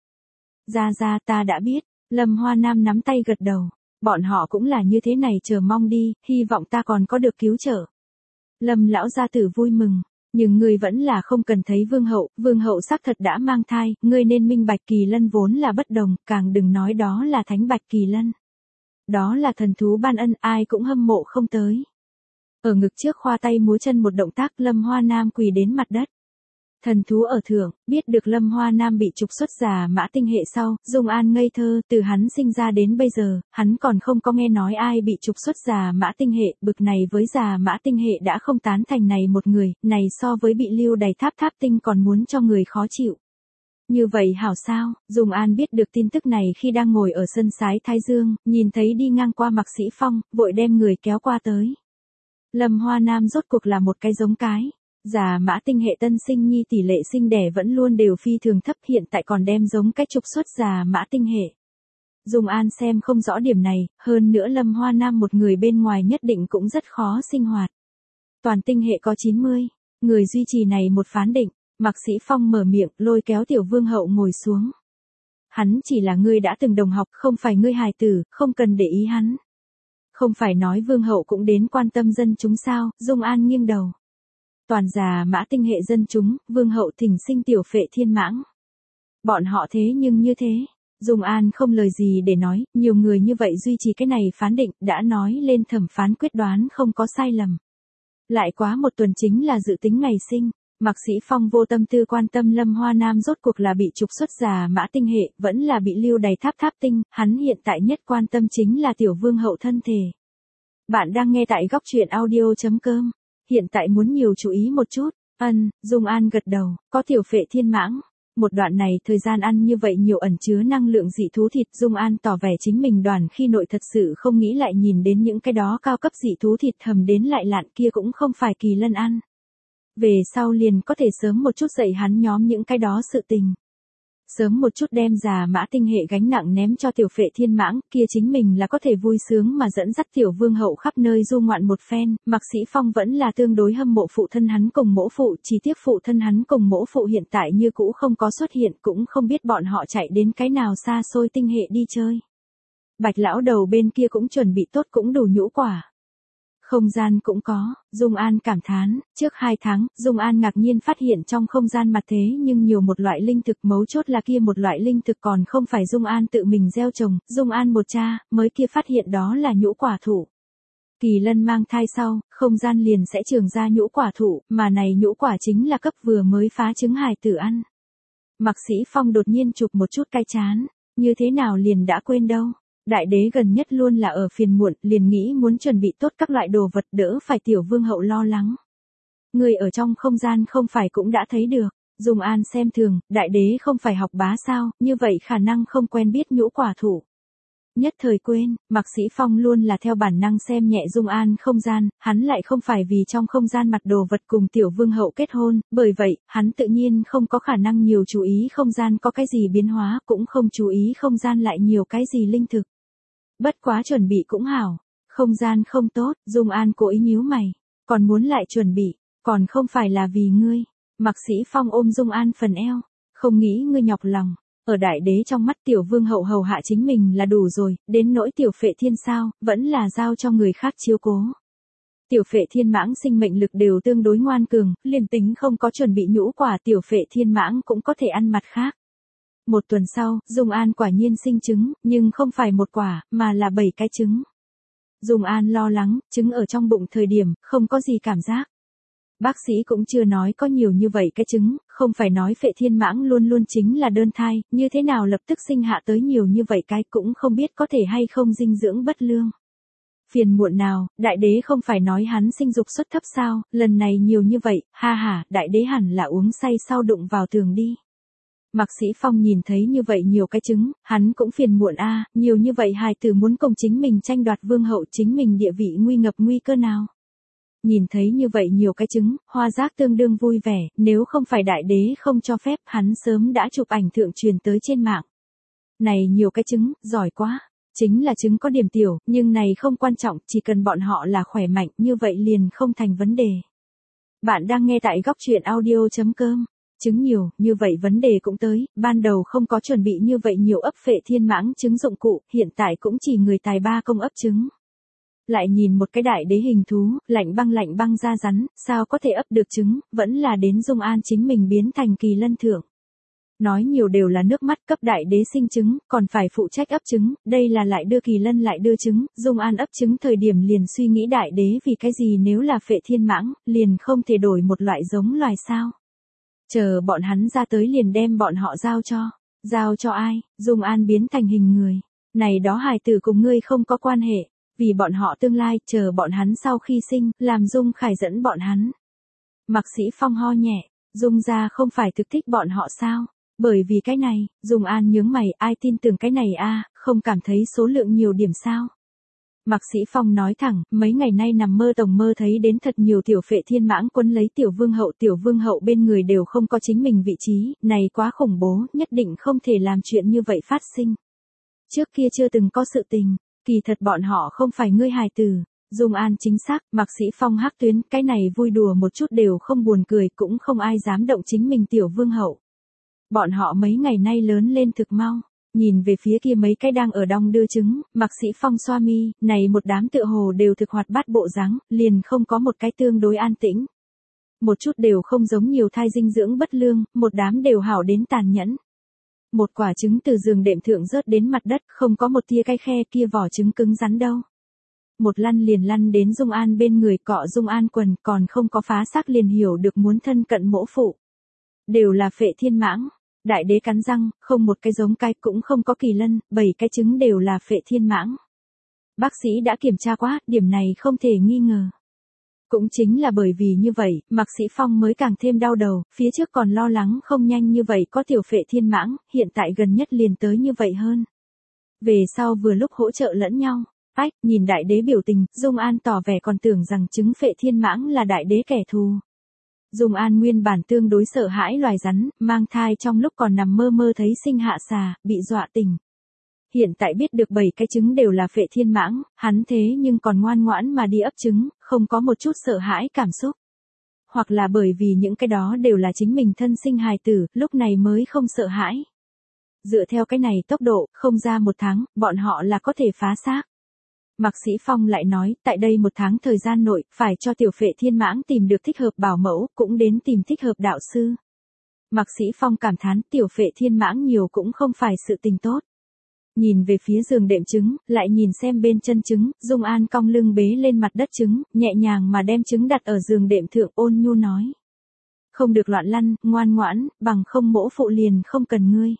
Gia ta đã biết. Lâm Hoa Nam nắm tay gật đầu. Bọn họ cũng là như thế này, chờ mong đi, hy vọng ta còn có được cứu trợ. Lâm lão gia tử vui mừng. Nhưng ngươi vẫn là không cần thấy vương hậu xác thật đã mang thai, ngươi nên minh bạch Kỳ Lân vốn là bất đồng, càng đừng nói đó là thánh bạch Kỳ Lân. Đó là thần thú ban ân, ai cũng hâm mộ không tới. Ở ngực trước khoa tay múa chân một động tác, Lâm Hoa Nam quỳ đến mặt đất. Thần thú ở thượng, biết được Lâm Hoa Nam bị trục xuất Già Mã Tinh Hệ sau, Dung An ngây thơ, từ hắn sinh ra đến bây giờ, hắn còn không có nghe nói ai bị trục xuất Già Mã Tinh Hệ, bực này với Già Mã Tinh Hệ đã không tán thành này một người, này so với bị lưu đày tháp tinh còn muốn cho người khó chịu. Như vậy hảo sao, Dung An biết được tin tức này khi đang ngồi ở sân sái Thái Dương, nhìn thấy đi ngang qua Mạc Sĩ Phong, vội đem người kéo qua tới. Lâm Hoa Nam rốt cuộc là một cái giống cái. Già Mã Tinh Hệ tân sinh nhi tỷ lệ sinh đẻ vẫn luôn đều phi thường thấp, hiện tại còn đem giống cái trục xuất Già Mã Tinh Hệ. Dung An xem không rõ điểm này, hơn nữa Lâm Hoa Nam một người bên ngoài nhất định cũng rất khó sinh hoạt. Toàn tinh hệ có 90 người duy trì này một phán định, Mạc Sĩ Phong mở miệng, lôi kéo Tiểu Vương hậu ngồi xuống. Hắn chỉ là ngươi đã từng đồng học, không phải ngươi hài tử, không cần để ý hắn. Không phải nói Vương hậu cũng đến quan tâm dân chúng sao, Dung An nghiêng đầu. Toàn Già Mã Tinh Hệ dân chúng, Vương hậu thỉnh sinh tiểu phệ thiên mãng. Bọn họ thế nhưng như thế. Dung An không lời gì để nói, nhiều người như vậy duy trì cái này phán định, đã nói lên thẩm phán quyết đoán không có sai lầm. Lại quá một tuần chính là dự tính ngày sinh, Mạc Sĩ Phong vô tâm tư quan tâm Lâm Hoa Nam rốt cuộc là bị trục xuất Già Mã Tinh Hệ, vẫn là bị lưu đày tháp tinh, hắn hiện tại nhất quan tâm chính là Tiểu Vương hậu thân thể. Bạn đang nghe tại góc truyện audio.com. Hiện tại muốn nhiều chú ý một chút. Dung An gật đầu, có tiểu phệ thiên mãng. Một đoạn này thời gian ăn như vậy nhiều ẩn chứa năng lượng dị thú thịt, Dung An tỏ vẻ chính mình đoàn khi nội thật sự không nghĩ lại nhìn đến những cái đó cao cấp dị thú thịt hầm đến lại lạn kia cũng không phải Kỳ Lân ăn. Về sau liền có thể sớm một chút dạy hắn nhóm những cái đó sự tình. Sớm một chút đem già mã tinh hệ gánh nặng ném cho tiểu phệ thiên mãng, kia chính mình là có thể vui sướng mà dẫn dắt tiểu vương hậu khắp nơi du ngoạn một phen. Mạc Sĩ Phong vẫn là tương đối hâm mộ phụ thân hắn cùng mỗ phụ, chỉ tiếc phụ thân hắn cùng mỗ phụ hiện tại như cũ không có xuất hiện, cũng không biết bọn họ chạy đến cái nào xa xôi tinh hệ đi chơi. Bạch lão đầu bên kia cũng chuẩn bị tốt, cũng đủ nhũ quả. Không gian cũng có, Dung An cảm thán, trước 2 tháng, Dung An ngạc nhiên phát hiện trong không gian mặt thế nhưng nhiều một loại linh thực, mấu chốt là kia một loại linh thực còn không phải Dung An tự mình gieo trồng, Dung An một tra, mới kia phát hiện đó là nhũ quả thụ. Kỳ Lân mang thai sau, không gian liền sẽ trường ra nhũ quả thụ, mà này nhũ quả chính là cấp vừa mới phá trứng hài tử ăn. Mạc Sĩ Phong đột nhiên chụp một chút cái chán, như thế nào liền đã quên đâu. Đại đế gần nhất luôn là ở phiền muộn, liền nghĩ muốn chuẩn bị tốt các loại đồ vật đỡ phải tiểu vương hậu lo lắng. Người ở trong không gian không phải cũng đã thấy được, Dung An xem thường, đại đế không phải học bá sao, như vậy khả năng không quen biết nhũ quả thụ. Nhất thời quên, Mạc Sĩ Phong luôn là theo bản năng xem nhẹ Dung An không gian, hắn lại không phải vì trong không gian mặt đồ vật cùng tiểu vương hậu kết hôn, bởi vậy, hắn tự nhiên không có khả năng nhiều chú ý không gian có cái gì biến hóa, cũng không chú ý không gian lại nhiều cái gì linh thực. Bất quá chuẩn bị cũng hảo, không gian không tốt, Dung An cố ý nhíu mày, còn muốn lại chuẩn bị, còn không phải là vì ngươi. Mạc Sĩ Phong ôm Dung An phần eo, không nghĩ ngươi nhọc lòng, ở đại đế trong mắt tiểu vương hậu hầu hạ chính mình là đủ rồi, đến nỗi tiểu phệ thiên sao, vẫn là giao cho người khác chiếu cố. Tiểu phệ thiên mãng sinh mệnh lực đều tương đối ngoan cường, liền tính không có chuẩn bị nhũ quả tiểu phệ thiên mãng cũng có thể ăn mặt khác. Một tuần sau, Dung An quả nhiên sinh trứng, nhưng không phải một quả, mà là 7 cái trứng. Dung An lo lắng, trứng ở trong bụng thời điểm, không có gì cảm giác. Bác sĩ cũng chưa nói có nhiều như vậy cái trứng, không phải nói phệ thiên mãng luôn luôn chính là đơn thai, như thế nào lập tức sinh hạ tới nhiều như vậy cái cũng không biết có thể hay không dinh dưỡng bất lương. Phiền muộn nào, đại đế không phải nói hắn sinh dục suất thấp sao, lần này nhiều như vậy, ha ha, đại đế hẳn là uống say sau đụng vào tường đi. Mạc Sĩ Phong nhìn thấy như vậy nhiều cái trứng, hắn cũng phiền muộn a, nhiều như vậy hài tử muốn cùng chính mình tranh đoạt vương hậu, chính mình địa vị nguy ngập nguy cơ nào. Nhìn thấy như vậy nhiều cái trứng, Hoa Giác tương đương vui vẻ, nếu không phải đại đế không cho phép, hắn sớm đã chụp ảnh thượng truyền tới trên mạng. Này nhiều cái trứng, giỏi quá. Chính là trứng có điểm tiểu, nhưng này không quan trọng, chỉ cần bọn họ là khỏe mạnh, như vậy liền không thành vấn đề. Bạn đang nghe tại góc truyện audio.com. Trứng nhiều, như vậy vấn đề cũng tới, ban đầu không có chuẩn bị như vậy nhiều ấp phệ thiên mãng trứng dụng cụ, hiện tại cũng chỉ người tài ba công ấp trứng. Lại nhìn một cái đại đế hình thú, lạnh băng da rắn, sao có thể ấp được trứng, vẫn là đến Dung An chính mình biến thành Kỳ Lân thượng. Nói nhiều đều là nước mắt, cấp đại đế sinh trứng, còn phải phụ trách ấp trứng, đây là lại đưa Kỳ Lân lại đưa trứng, Dung An ấp trứng thời điểm liền suy nghĩ đại đế vì cái gì nếu là phệ thiên mãng, liền không thể đổi một loại giống loài sao. Chờ bọn hắn ra tới liền đem bọn họ giao cho ai, Dung An biến thành hình người, này đó hài tử cùng ngươi không có quan hệ, vì bọn họ tương lai, chờ bọn hắn sau khi sinh, làm Dung Khải dẫn bọn hắn. Mạc Sĩ Phong ho nhẹ, Dung gia không phải thực thích bọn họ sao, bởi vì cái này, Dung An nhướng mày, ai tin tưởng cái này a, không cảm thấy số lượng nhiều điểm sao. Mạc Sĩ Phong nói thẳng, mấy ngày nay nằm mơ tổng mơ thấy đến thật nhiều tiểu phệ thiên mãng quấn lấy tiểu vương hậu bên người đều không có chính mình vị trí, này quá khủng bố, nhất định không thể làm chuyện như vậy phát sinh. Trước kia chưa từng có sự tình, kỳ thật bọn họ không phải ngươi hài tử. Dung An chính xác, Mạc Sĩ Phong hắc tuyến, cái này vui đùa một chút đều không buồn cười, cũng không ai dám động chính mình tiểu vương hậu. Bọn họ mấy ngày nay lớn lên thực mau. Nhìn về phía kia mấy cái đang ở đong đưa trứng, Mạc Sĩ Phong xoa mi, này một đám tựa hồ đều thực hoạt bát bộ dáng, liền không có một cái tương đối an tĩnh. Một chút đều không giống nhiều thai dinh dưỡng bất lương, một đám đều hảo đến tàn nhẫn. Một quả trứng từ giường đệm thượng rớt đến mặt đất, không có một tia cái khe, kia vỏ trứng cứng rắn đâu. Một lăn liền lăn đến Dung An bên người, cọ Dung An quần, còn không có phá xác liền hiểu được muốn thân cận mỗ phụ. Đều là phệ thiên mãng. Đại đế cắn răng, không một cái giống cái, cũng không có Kỳ Lân, 7 cái trứng đều là phệ thiên mãng. Bác sĩ đã kiểm tra quá, điểm này không thể nghi ngờ. Cũng chính là bởi vì như vậy, Mạc Sĩ Phong mới càng thêm đau đầu, phía trước còn lo lắng không nhanh như vậy có tiểu phệ thiên mãng, hiện tại gần nhất liền tới như vậy hơn. Về sau vừa lúc hỗ trợ lẫn nhau. Ách, nhìn đại đế biểu tình, Dung An tỏ vẻ còn tưởng rằng trứng phệ thiên mãng là đại đế kẻ thù. Dung An nguyên bản tương đối sợ hãi loài rắn, mang thai trong lúc còn nằm mơ mơ thấy sinh hạ xà, bị dọa tỉnh. Hiện tại biết được 7 cái trứng đều là phệ thiên mãng, hắn thế nhưng còn ngoan ngoãn mà đi ấp trứng, không có một chút sợ hãi cảm xúc. Hoặc là bởi vì những cái đó đều là chính mình thân sinh hài tử, lúc này mới không sợ hãi. Dựa theo cái này tốc độ, không ra 1 tháng, bọn họ là có thể phá xác. Mạc Sĩ Phong lại nói, tại đây 1 tháng thời gian nội, phải cho tiểu phệ thiên mãng tìm được thích hợp bảo mẫu, cũng đến tìm thích hợp đạo sư. Mạc Sĩ Phong cảm thán, tiểu phệ thiên mãng nhiều cũng không phải sự tình tốt. Nhìn về phía giường đệm trứng, lại nhìn xem bên chân trứng, Dung An cong lưng bế lên mặt đất trứng, nhẹ nhàng mà đem trứng đặt ở giường đệm thượng, ôn nhu nói. Không được loạn lăn, ngoan ngoãn, bằng không mỗ phụ liền không cần ngươi.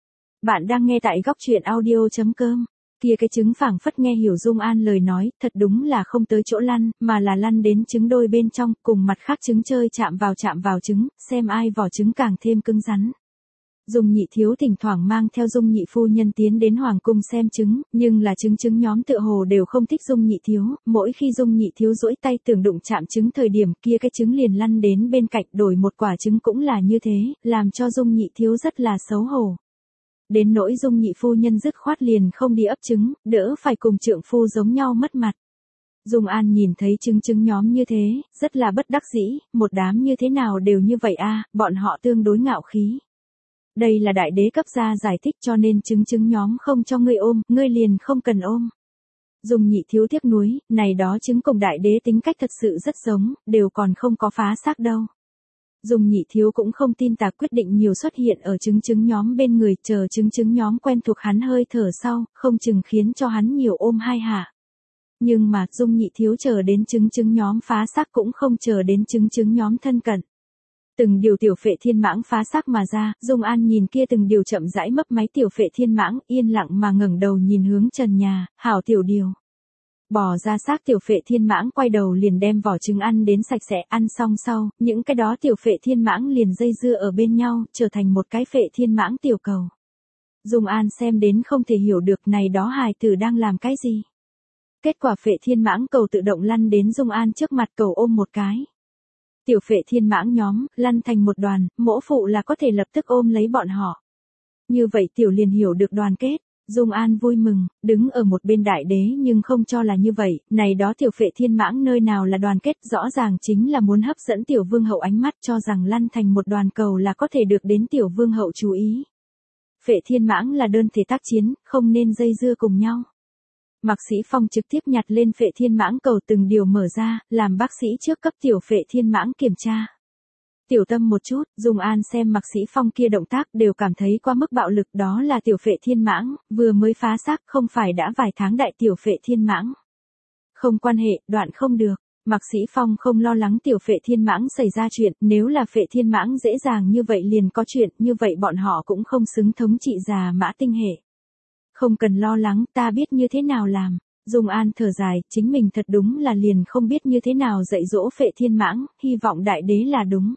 Bạn đang nghe tại góc truyện audio.com. Kia cái trứng phảng phất nghe hiểu Dung An lời nói, thật đúng là không tới chỗ lăn, mà là lăn đến trứng đôi bên trong, cùng mặt khác trứng chơi chạm vào trứng, xem ai vỏ trứng càng thêm cứng rắn. Dung Nhị Thiếu thỉnh thoảng mang theo Dung Nhị phu nhân tiến đến hoàng cung xem trứng, nhưng là trứng nhóm tựa hồ đều không thích Dung Nhị Thiếu, mỗi khi Dung Nhị Thiếu duỗi tay tưởng đụng chạm trứng thời điểm kia cái trứng liền lăn đến bên cạnh, đổi một quả trứng cũng là như thế, làm cho Dung Nhị Thiếu rất là xấu hổ. Đến nỗi Dung Nhị phu nhân dứt khoát liền không đi ấp trứng, đỡ phải cùng trượng phu giống nhau mất mặt. Dung An nhìn thấy trứng nhóm như thế, rất là bất đắc dĩ, một đám như thế nào đều như vậy a, bọn họ tương đối ngạo khí. Đây là đại đế cấp ra giải thích cho nên trứng nhóm không cho ngươi ôm, ngươi liền không cần ôm. Dung Nhị Thiếu tiếc nuối, này đó trứng cùng đại đế tính cách thật sự rất giống, đều còn không có phá xác đâu. Dung Nhị Thiếu cũng không tin tà, quyết định nhiều xuất hiện ở trứng nhóm bên người, chờ trứng nhóm quen thuộc hắn hơi thở sau, không chừng khiến cho hắn nhiều ôm hai hạ. Nhưng mà, Dung Nhị Thiếu chờ đến trứng nhóm phá xác cũng không chờ đến trứng nhóm thân cận. Từng điều tiểu phệ thiên mãng phá xác mà ra, Dung An nhìn kia từng điều chậm rãi mấp máy tiểu phệ thiên mãng, yên lặng mà ngẩng đầu nhìn hướng trần nhà, hảo tiểu điều. Bỏ ra xác tiểu phệ thiên mãng quay đầu liền đem vỏ trứng ăn đến sạch sẽ, ăn xong sau, những cái đó tiểu phệ thiên mãng liền dây dưa ở bên nhau, trở thành một cái phệ thiên mãng tiểu cầu. Dung An xem đến không thể hiểu được này đó hài tử đang làm cái gì. Kết quả phệ thiên mãng cầu tự động lăn đến Dung An trước mặt, cầu ôm một cái. Tiểu phệ thiên mãng nhóm, lăn thành một đoàn, mỗ phụ là có thể lập tức ôm lấy bọn họ. Như vậy tiểu liền hiểu được đoàn kết. Dung An vui mừng, đứng ở một bên đại đế nhưng không cho là như vậy, này đó tiểu phệ thiên mãng nơi nào là đoàn kết, rõ ràng chính là muốn hấp dẫn tiểu vương hậu ánh mắt, cho rằng lăn thành một đoàn cầu là có thể được đến tiểu vương hậu chú ý. Phệ thiên mãng là đơn thể tác chiến, không nên dây dưa cùng nhau. Mạc Sĩ Phong trực tiếp nhặt lên phệ thiên mãng cầu từng điều mở ra, làm bác sĩ trước cấp tiểu phệ thiên mãng kiểm tra. Tiểu tâm một chút, Dung An xem Mạc Sĩ Phong kia động tác đều cảm thấy quá mức bạo lực, đó là tiểu phệ thiên mãng, vừa mới phá xác, không phải đã vài tháng đại tiểu phệ thiên mãng. Không quan hệ, đoạn không được. Mạc Sĩ Phong không lo lắng tiểu phệ thiên mãng xảy ra chuyện, nếu là phệ thiên mãng dễ dàng như vậy liền có chuyện, như vậy bọn họ cũng không xứng thống trị già Mã Tinh hệ. Không cần lo lắng, ta biết như thế nào làm. Dung An thở dài, chính mình thật đúng là liền không biết như thế nào dạy dỗ phệ thiên mãng, hy vọng đại đế là đúng.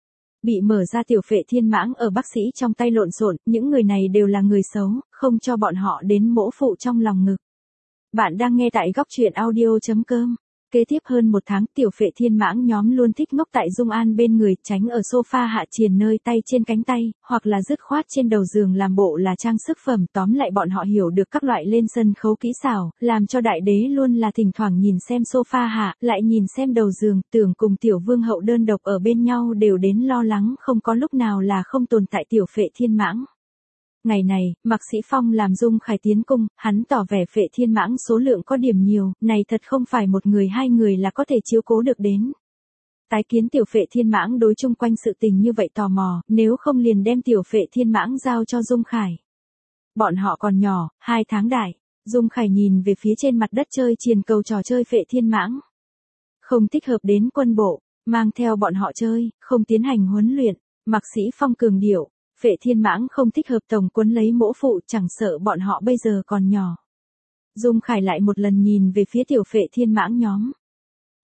Bị mở ra tiểu phệ thiên mãng ở bác sĩ trong tay lộn xộn, những người này đều là người xấu, không cho bọn họ đến mỗ phụ trong lòng ngực. Bạn đang nghe tại góc truyện audio.com. Kế tiếp hơn 1 tháng tiểu phệ thiên mãng nhóm luôn thích ngốc tại Dung An bên người, tránh ở sofa hạ triền nơi tay trên cánh tay, hoặc là dứt khoát trên đầu giường làm bộ là trang sức phẩm, tóm lại bọn họ hiểu được các loại lên sân khấu kỹ xảo, làm cho đại đế luôn là thỉnh thoảng nhìn xem sofa hạ, lại nhìn xem đầu giường, tưởng cùng tiểu vương hậu đơn độc ở bên nhau đều đến lo lắng không có lúc nào là không tồn tại tiểu phệ thiên mãng. Ngày này, Mạc Sĩ Phong làm Dung Khải tiến cung, hắn tỏ vẻ phệ thiên mãng số lượng có điểm nhiều, này thật không phải một người hai người là có thể chiếu cố được đến. Tái kiến tiểu phệ thiên mãng đối chung quanh sự tình như vậy tò mò, nếu không liền đem tiểu phệ thiên mãng giao cho Dung Khải. Bọn họ còn nhỏ, 2 tháng đại, Dung Khải nhìn về phía trên mặt đất chơi triền cầu trò chơi phệ thiên mãng. Không thích hợp đến quân bộ, mang theo bọn họ chơi, không tiến hành huấn luyện, Mạc Sĩ Phong cường điệu. Phệ thiên mãng không thích hợp tổng quân lấy mỗ phụ, chẳng sợ bọn họ bây giờ còn nhỏ. Dung Khải lại một lần nhìn về phía tiểu phệ thiên mãng nhóm.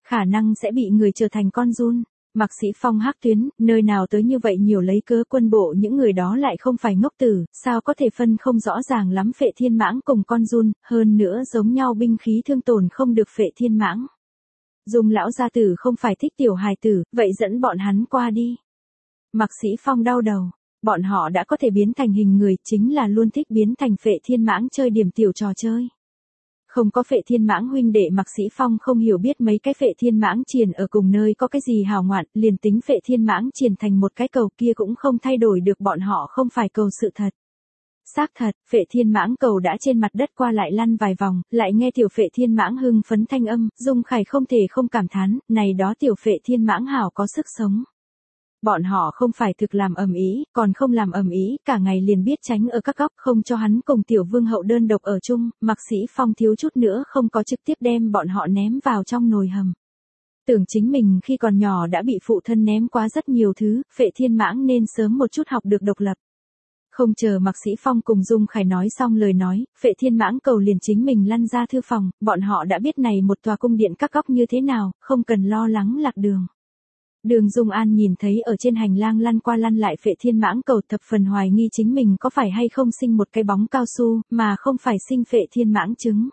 khả năng sẽ bị người trở thành con giun. Mạc Sĩ Phong hắc tuyến, nơi nào tới như vậy nhiều lấy cớ quân bộ những người đó lại không phải ngốc tử, sao có thể phân không rõ ràng lắm Phệ Thiên Mãng cùng con giun, hơn nữa giống nhau binh khí thương tổn không được Phệ Thiên Mãng. Dung lão gia tử không phải thích tiểu hài tử, vậy dẫn bọn hắn qua đi. Mạc Sĩ Phong đau đầu, bọn họ đã có thể biến thành hình người, chính là luôn thích biến thành Phệ Thiên Mãng chơi điểm tiểu trò chơi. Không có Phệ Thiên Mãng huynh đệ Mạc Sĩ Phong không hiểu biết mấy cái Phệ Thiên Mãng triền ở cùng nơi có cái gì hào ngoạn, liền tính Phệ Thiên Mãng triền thành một cái cầu kia cũng không thay đổi được bọn họ không phải cầu sự thật. Xác thật, Phệ Thiên Mãng cầu đã trên mặt đất qua lại lăn vài vòng, lại nghe tiểu Phệ Thiên Mãng hưng phấn thanh âm, Dung Khải không thể không cảm thán, này đó tiểu Phệ Thiên Mãng hảo có sức sống. Bọn họ không phải thực làm ầm ĩ, còn không làm ầm ĩ, cả ngày liền biết tránh ở các góc, không cho hắn cùng tiểu vương hậu đơn độc ở chung, Mạc Sĩ Phong thiếu chút nữa không có trực tiếp đem bọn họ ném vào trong nồi hầm. Tưởng chính mình khi còn nhỏ đã bị phụ thân ném quá rất nhiều thứ, Phệ Thiên Mãng nên sớm một chút học được độc lập. Không chờ Mạc Sĩ Phong cùng Dung Khải nói xong lời nói, Phệ Thiên Mãng cầu liền chính mình lăn ra thư phòng, bọn họ đã biết này một tòa cung điện các góc như thế nào, không cần lo lắng lạc đường. Đường Dung An nhìn thấy ở trên hành lang lăn qua lăn lại Phệ Thiên Mãng cầu thập phần hoài nghi chính mình có phải hay không sinh một cái bóng cao su, mà không phải sinh Phệ Thiên Mãng trứng.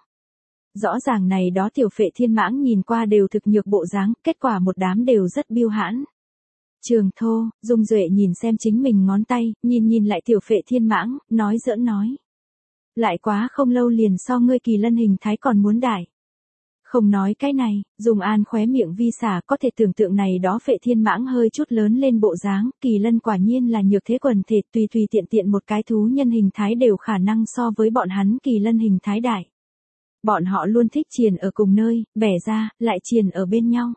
Rõ ràng này đó tiểu Phệ Thiên Mãng nhìn qua đều thực nhược bộ dáng, kết quả một đám đều rất biêu hãn. Trường thô, Dung Duệ nhìn xem chính mình ngón tay, nhìn lại tiểu Phệ Thiên Mãng, nói giỡn nói. Lại quá không lâu liền so ngươi Kỳ Lân hình thái còn muốn đại. Không nói cái này, Dung An khóe miệng vi xả có thể tưởng tượng này đó Phệ Thiên Mãng hơi chút lớn lên bộ dáng, Kỳ Lân quả nhiên là nhược thế quần thể tùy tiện một cái thú nhân hình thái đều khả năng so với bọn hắn Kỳ Lân hình thái đại. Bọn họ luôn thích triền ở cùng nơi, bẻ ra, lại triền ở bên nhau.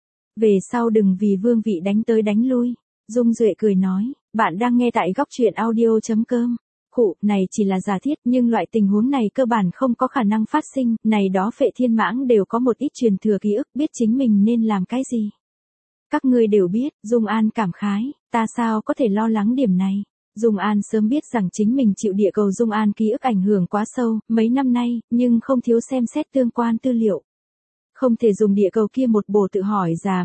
Về sau đừng vì vương vị đánh tới đánh lui. Dung Duệ cười nói, bạn đang nghe tại góc truyện audio.com. Khụ, này chỉ là giả thiết nhưng loại tình huống này cơ bản không có khả năng phát sinh, này đó Phệ Thiên Mãng đều có một ít truyền thừa ký ức biết chính mình nên làm cái gì. Các ngươi đều biết, Dung An cảm khái, ta sao có thể lo lắng điểm này. Dung An sớm biết rằng chính mình chịu địa cầu Dung An ký ức ảnh hưởng quá sâu, mấy năm nay, nhưng không thiếu xem xét tương quan tư liệu. Không thể dùng địa cầu kia một bổ tự hỏi già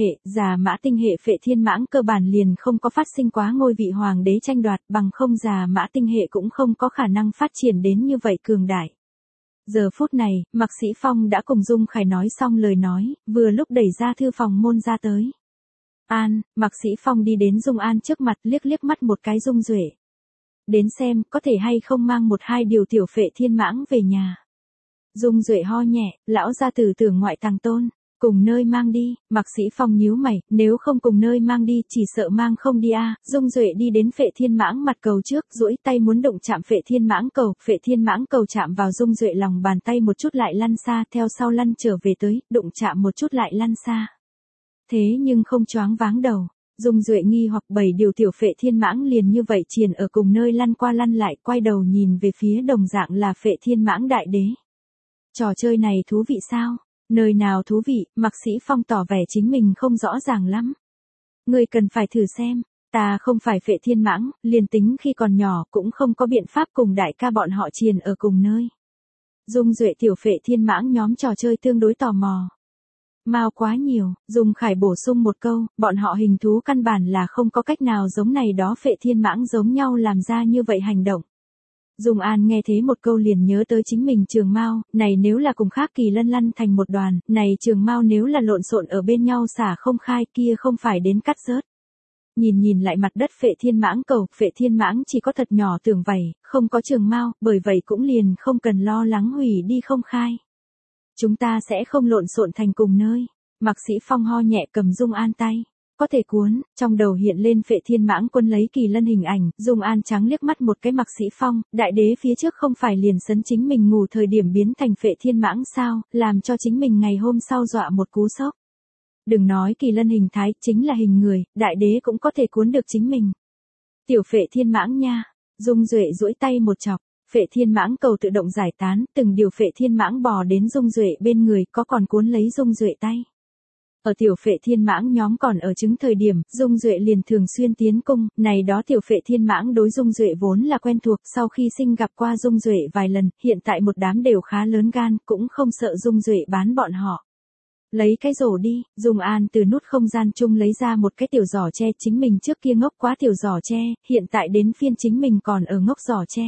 mã tinh hệ Phệ Thiên Mãng cơ bản liền không có phát sinh quá ngôi vị hoàng đế tranh đoạt, bằng không già mã tinh hệ cũng không có khả năng phát triển đến như vậy cường đại. Giờ phút này, Mạc Sĩ Phong đã cùng Dung Khải nói xong lời nói, vừa lúc đẩy ra thư phòng môn ra tới. Mạc Sĩ Phong đi đến Dung An trước mặt liếc mắt một cái Dung Duệ. Đến xem, có thể hay không mang một hai điều tiểu Phệ Thiên Mãng về nhà. Dung Duệ ho nhẹ, lão gia tử tưởng ngoại tàng tôn, cùng nơi mang đi, Mạc Sĩ Phong nhíu mày, nếu không cùng nơi mang đi chỉ sợ mang không đi a. Dung Duệ đi đến Phệ Thiên Mãng mặt cầu trước, duỗi tay muốn động chạm Phệ Thiên Mãng cầu chạm vào Dung Duệ lòng bàn tay một chút lại lăn xa, theo sau lăn trở về tới, đụng chạm một chút lại lăn xa. Thế nhưng không choáng váng đầu, Dung Duệ nghi hoặc 7 điều tiểu Phệ Thiên Mãng liền như vậy triền ở cùng nơi lăn qua lăn lại, quay đầu nhìn về phía đồng dạng là Phệ Thiên Mãng đại đế. Trò chơi này thú vị sao? Nơi nào thú vị? Mạc Sĩ Phong tỏ vẻ chính mình không rõ ràng lắm. Ngươi cần phải thử xem, ta không phải Phệ Thiên Mãng, liền tính khi còn nhỏ cũng không có biện pháp cùng đại ca bọn họ triền ở cùng nơi. Dung Duệ tiểu Phệ Thiên Mãng nhóm trò chơi tương đối tò mò. Mao quá nhiều, Dung Khải bổ sung một câu, bọn họ hình thú căn bản là không có cách nào giống này đó Phệ Thiên Mãng giống nhau làm ra như vậy hành động. Dung An nghe thế một câu liền nhớ tới chính mình Trường Mao, này nếu là cùng khác Kỳ Lân lăn thành một đoàn, này Trường Mao nếu là lộn xộn ở bên nhau xả không khai kia không phải đến cắt rớt. Nhìn lại mặt đất Phệ Thiên Mãng cầu, Phệ Thiên Mãng chỉ có thật nhỏ tưởng vảy, không có Trường Mao, bởi vậy cũng liền không cần lo lắng hủy đi không khai. Chúng ta sẽ không lộn xộn thành cùng nơi. Mạc Sĩ Phong ho nhẹ cầm Dung An tay. Có thể cuốn, trong đầu hiện lên Phệ Thiên Mãng quân lấy Kỳ Lân hình ảnh, Dung An trắng liếc mắt một cái Mạc Sĩ Phong, đại đế phía trước không phải liền sấn chính mình ngủ thời điểm biến thành Phệ Thiên Mãng sao, làm cho chính mình ngày hôm sau dọa một cú sốc. Đừng nói Kỳ Lân hình thái, chính là hình người, đại đế cũng có thể cuốn được chính mình. Tiểu Phệ Thiên Mãng nha, Dung Duệ duỗi tay một chọc, Phệ Thiên Mãng cầu tự động giải tán, từng điều Phệ Thiên Mãng bò đến Dung Duệ bên người, có còn cuốn lấy Dung Duệ tay. Ở tiểu Phệ Thiên Mãng nhóm còn ở trứng thời điểm, Dung Duệ liền thường xuyên tiến cung, này đó tiểu Phệ Thiên Mãng đối Dung Duệ vốn là quen thuộc, sau khi sinh gặp qua Dung Duệ vài lần, hiện tại một đám đều khá lớn gan, cũng không sợ Dung Duệ bán bọn họ. Lấy cái rổ đi, Dung An từ nút không gian chung lấy ra một cái tiểu giỏ tre, chính mình trước kia ngốc quá tiểu giỏ tre, hiện tại đến phiên chính mình còn ở ngốc giỏ tre.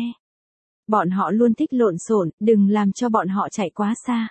Bọn họ luôn thích lộn xộn, đừng làm cho bọn họ chạy quá xa.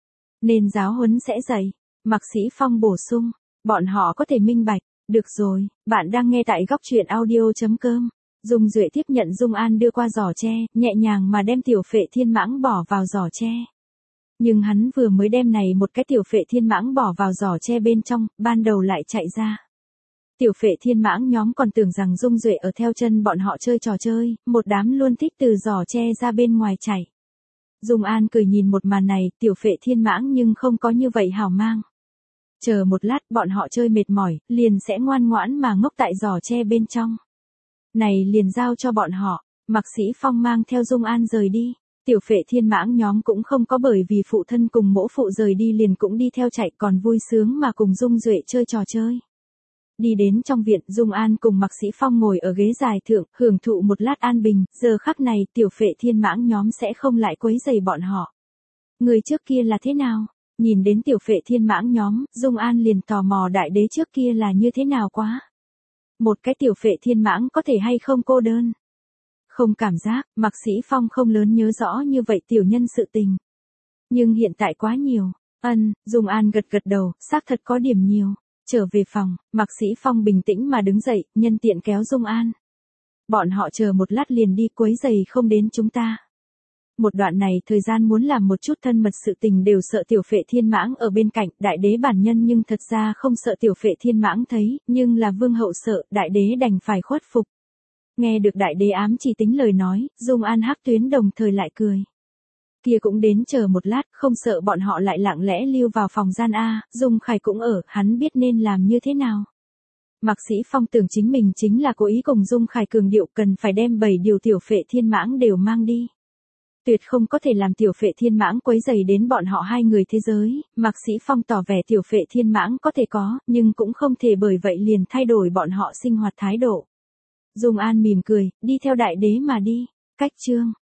Nên giáo huấn sẽ dày. Mạc Sĩ Phong bổ sung, bọn họ có thể minh bạch. Được rồi, bạn đang nghe tại góc truyện audio.com. Dung Duệ tiếp nhận Dung An đưa qua giỏ tre, nhẹ nhàng mà đem tiểu phệ thiên mãng bỏ vào giỏ tre. Nhưng hắn vừa mới đem này một cái tiểu phệ thiên mãng bỏ vào giỏ tre bên trong, ban đầu lại chạy ra. Tiểu phệ thiên mãng nhóm còn tưởng rằng Dung Duệ ở theo chân bọn họ chơi trò chơi, một đám luôn thích từ giỏ tre ra bên ngoài chạy. Dung An cười nhìn một màn này, tiểu phệ thiên mãng nhưng không có như vậy hảo mang. Chờ một lát bọn họ chơi mệt mỏi, liền sẽ ngoan ngoãn mà ngốc tại giỏ tre bên trong. Này liền giao cho bọn họ, Mạc Sĩ Phong mang theo Dung An rời đi. Tiểu phệ thiên mãng nhóm cũng không có bởi vì phụ thân cùng mỗ phụ rời đi liền cũng đi theo chạy, còn vui sướng mà cùng Dung Duệ chơi trò chơi. Đi đến trong viện, Dung An cùng Mạc Sĩ Phong ngồi ở ghế dài thượng, hưởng thụ một lát an bình, giờ khắc này tiểu phệ thiên mãng nhóm sẽ không lại quấy rầy bọn họ. Người trước kia là thế nào? Nhìn đến tiểu phệ thiên mãng nhóm, Dung An liền tò mò đại đế trước kia là như thế nào quá. Một cái tiểu phệ thiên mãng có thể hay không cô đơn? Không cảm giác, Mạc Sĩ Phong không lớn nhớ rõ như vậy tiểu nhân sự tình. Nhưng hiện tại quá nhiều. Dung An gật gật đầu, xác thật có điểm nhiều. Trở về phòng, Mạc Sĩ Phong bình tĩnh mà đứng dậy, nhân tiện kéo Dung An. Bọn họ chờ một lát liền đi, quấy giày không đến chúng ta. Một đoạn này thời gian muốn làm một chút thân mật sự tình đều sợ tiểu phệ thiên mãng ở bên cạnh, đại đế bản nhân nhưng thật ra không sợ tiểu phệ thiên mãng thấy, nhưng là vương hậu sợ, đại đế đành phải khuất phục. Nghe được đại đế ám chỉ tính lời nói, Dung An Hắc Tuyến đồng thời lại cười. Kia cũng đến chờ một lát, không sợ bọn họ lại lặng lẽ lưu vào phòng gian A, Dung Khải cũng ở, hắn biết nên làm như thế nào. Mạc Sĩ Phong tưởng chính mình chính là cố ý cùng Dung Khải cường điệu cần phải đem 7 điều tiểu phệ thiên mãng đều mang đi. Tuyệt không có thể làm tiểu phệ thiên mãng quấy rầy đến bọn họ hai người thế giới, Mạc Sĩ Phong tỏ vẻ tiểu phệ thiên mãng có thể có, nhưng cũng không thể bởi vậy liền thay đổi bọn họ sinh hoạt thái độ. Dung An mỉm cười, đi theo đại đế mà đi. Cách chương